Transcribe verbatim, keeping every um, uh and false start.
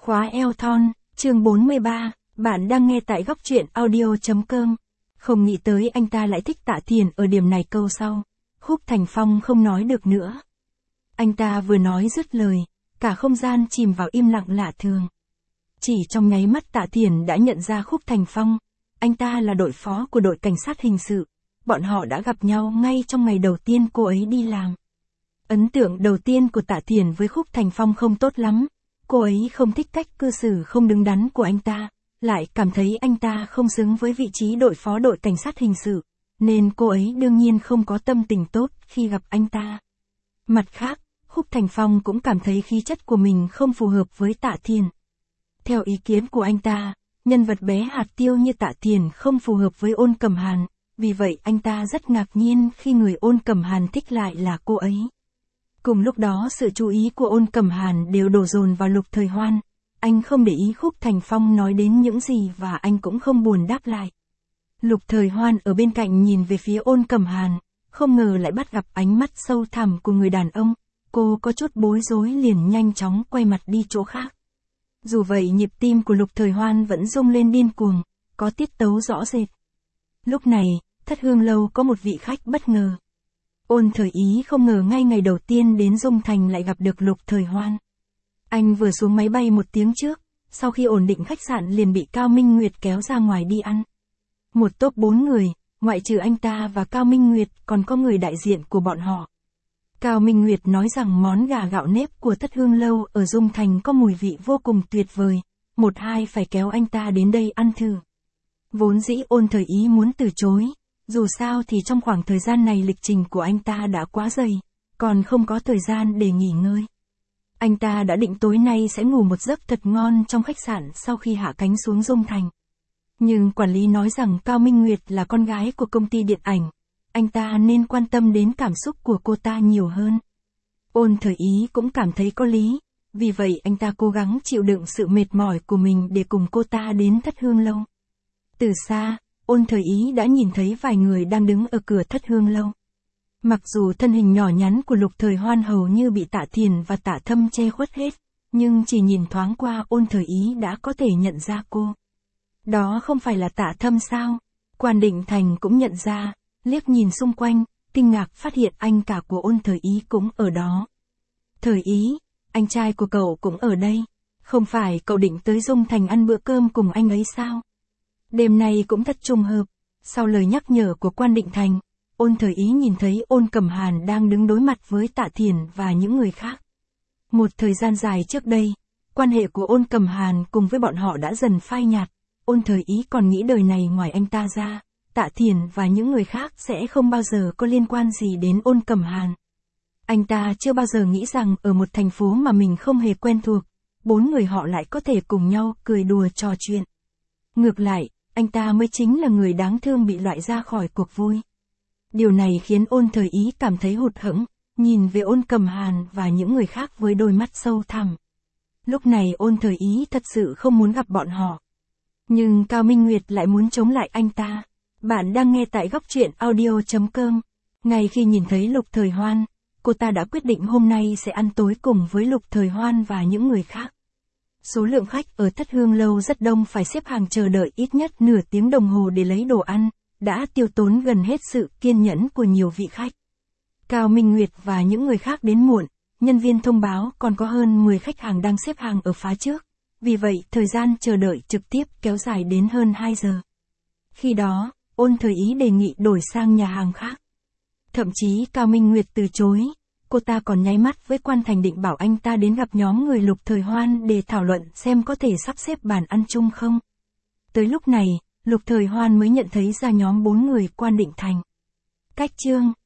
Khóa eo thon, chương bốn mươi ba, bạn đang nghe tại góc truyện audio.com. Không nghĩ tới anh ta lại thích Tạ Thiền ở điểm này câu sau. Khúc Thành Phong không nói được nữa. Anh ta vừa nói dứt lời, cả không gian chìm vào im lặng lạ thường. Chỉ trong nháy mắt Tạ Thiền đã nhận ra Khúc Thành Phong. Anh ta là đội phó của đội cảnh sát hình sự. Bọn họ đã gặp nhau ngay trong ngày đầu tiên cô ấy đi làm. Ấn tượng đầu tiên của Tạ Thiền với Khúc Thành Phong không tốt lắm. Cô ấy không thích cách cư xử không đứng đắn của anh ta, lại cảm thấy anh ta không xứng với vị trí đội phó đội cảnh sát hình sự, nên cô ấy đương nhiên không có tâm tình tốt khi gặp anh ta. Mặt khác, Khúc Thành Phong cũng cảm thấy khí chất của mình không phù hợp với Tạ Thiền. Theo ý kiến của anh ta, nhân vật bé hạt tiêu như Tạ Thiền không phù hợp với Ôn Cẩm Hàn, vì vậy anh ta rất ngạc nhiên khi người Ôn Cẩm Hàn thích lại là cô ấy. Cùng lúc đó sự chú ý của Ôn Cẩm Hàn đều đổ dồn vào Lục Thời Hoan. Anh không để ý Khúc Thành Phong nói đến những gì và anh cũng không buồn đáp lại. Lục Thời Hoan ở bên cạnh nhìn về phía Ôn Cẩm Hàn, không ngờ lại bắt gặp ánh mắt sâu thẳm của người đàn ông. Cô có chút bối rối liền nhanh chóng quay mặt đi chỗ khác. Dù vậy nhịp tim của Lục Thời Hoan vẫn rung lên điên cuồng, có tiết tấu rõ rệt. Lúc này, Thất Hương Lâu có một vị khách bất ngờ. Ôn Thời Ý không ngờ ngay ngày đầu tiên đến Dung Thành lại gặp được Lục Thời Hoan. Anh vừa xuống máy bay một tiếng trước, sau khi ổn định khách sạn liền bị Cao Minh Nguyệt kéo ra ngoài đi ăn. Một tốp bốn người, ngoại trừ anh ta và Cao Minh Nguyệt còn có người đại diện của bọn họ. Cao Minh Nguyệt nói rằng món gà gạo nếp của Thất Hương Lâu ở Dung Thành có mùi vị vô cùng tuyệt vời, một hai phải kéo anh ta đến đây ăn thử. Vốn dĩ Ôn Thời Ý muốn từ chối. Dù sao thì trong khoảng thời gian này lịch trình của anh ta đã quá dày, còn không có thời gian để nghỉ ngơi. Anh ta đã định tối nay sẽ ngủ một giấc thật ngon trong khách sạn sau khi hạ cánh xuống Dung Thành. Nhưng quản lý nói rằng Cao Minh Nguyệt là con gái của công ty điện ảnh, anh ta nên quan tâm đến cảm xúc của cô ta nhiều hơn. Ôn Thời Ý cũng cảm thấy có lý, vì vậy anh ta cố gắng chịu đựng sự mệt mỏi của mình để cùng cô ta đến Thất Hương Lâu. Từ xa, Ôn Thời Ý đã nhìn thấy vài người đang đứng ở cửa Thất Hương Lâu. Mặc dù thân hình nhỏ nhắn của Lục Thời Hoan hầu như bị Tạ Thiền và Tạ Thâm che khuất hết, nhưng chỉ nhìn thoáng qua Ôn Thời Ý đã có thể nhận ra cô. Đó không phải là Tạ Thâm sao? Quan Định Thành cũng nhận ra, liếc nhìn xung quanh, kinh ngạc phát hiện anh cả của Ôn Thời Ý cũng ở đó. Thời Ý, anh trai của cậu cũng ở đây, không phải cậu định tới Dung Thành ăn bữa cơm cùng anh ấy sao? Đêm nay cũng thật trùng hợp. Sau lời nhắc nhở của Quan Định Thành, Ôn Thời Ý nhìn thấy Ôn Cẩm Hàn đang đứng đối mặt với Tạ Thiền và những người khác. Một thời gian dài trước đây, quan hệ của Ôn Cẩm Hàn cùng với bọn họ đã dần phai nhạt. Ôn Thời Ý còn nghĩ đời này ngoài anh ta ra, Tạ Thiền và những người khác sẽ không bao giờ có liên quan gì đến Ôn Cẩm Hàn. Anh ta chưa bao giờ nghĩ rằng ở một thành phố mà mình không hề quen thuộc, bốn người họ lại có thể cùng nhau cười đùa trò chuyện. Ngược lại, anh ta mới chính là người đáng thương bị loại ra khỏi cuộc vui. Điều này khiến Ôn Thời Ý cảm thấy hụt hẫng, nhìn về Ôn Cẩm Hàn và những người khác với đôi mắt sâu thẳm. Lúc này Ôn Thời Ý thật sự không muốn gặp bọn họ. Nhưng Cao Minh Nguyệt lại muốn chống lại anh ta. Bạn đang nghe tại góc truyện audio.com. Ngay khi nhìn thấy Lục Thời Hoan, cô ta đã quyết định hôm nay sẽ ăn tối cùng với Lục Thời Hoan và những người khác. Số lượng khách ở Thất Hương Lâu rất đông, phải xếp hàng chờ đợi ít nhất nửa tiếng đồng hồ để lấy đồ ăn, đã tiêu tốn gần hết sự kiên nhẫn của nhiều vị khách. Cao Minh Nguyệt và những người khác đến muộn, nhân viên thông báo còn có hơn mười khách hàng đang xếp hàng ở phá trước, vì vậy thời gian chờ đợi trực tiếp kéo dài đến hơn hai giờ. Khi đó, Ôn Thời Ý đề nghị đổi sang nhà hàng khác. Thậm chí Cao Minh Nguyệt từ chối. Cô ta còn nháy mắt với Quan Thành định bảo anh ta đến gặp nhóm người Lục Thời Hoan để thảo luận xem có thể sắp xếp bàn ăn chung không. Tới lúc này, Lục Thời Hoan mới nhận thấy ra nhóm bốn người Quan Định Thành. Cách chương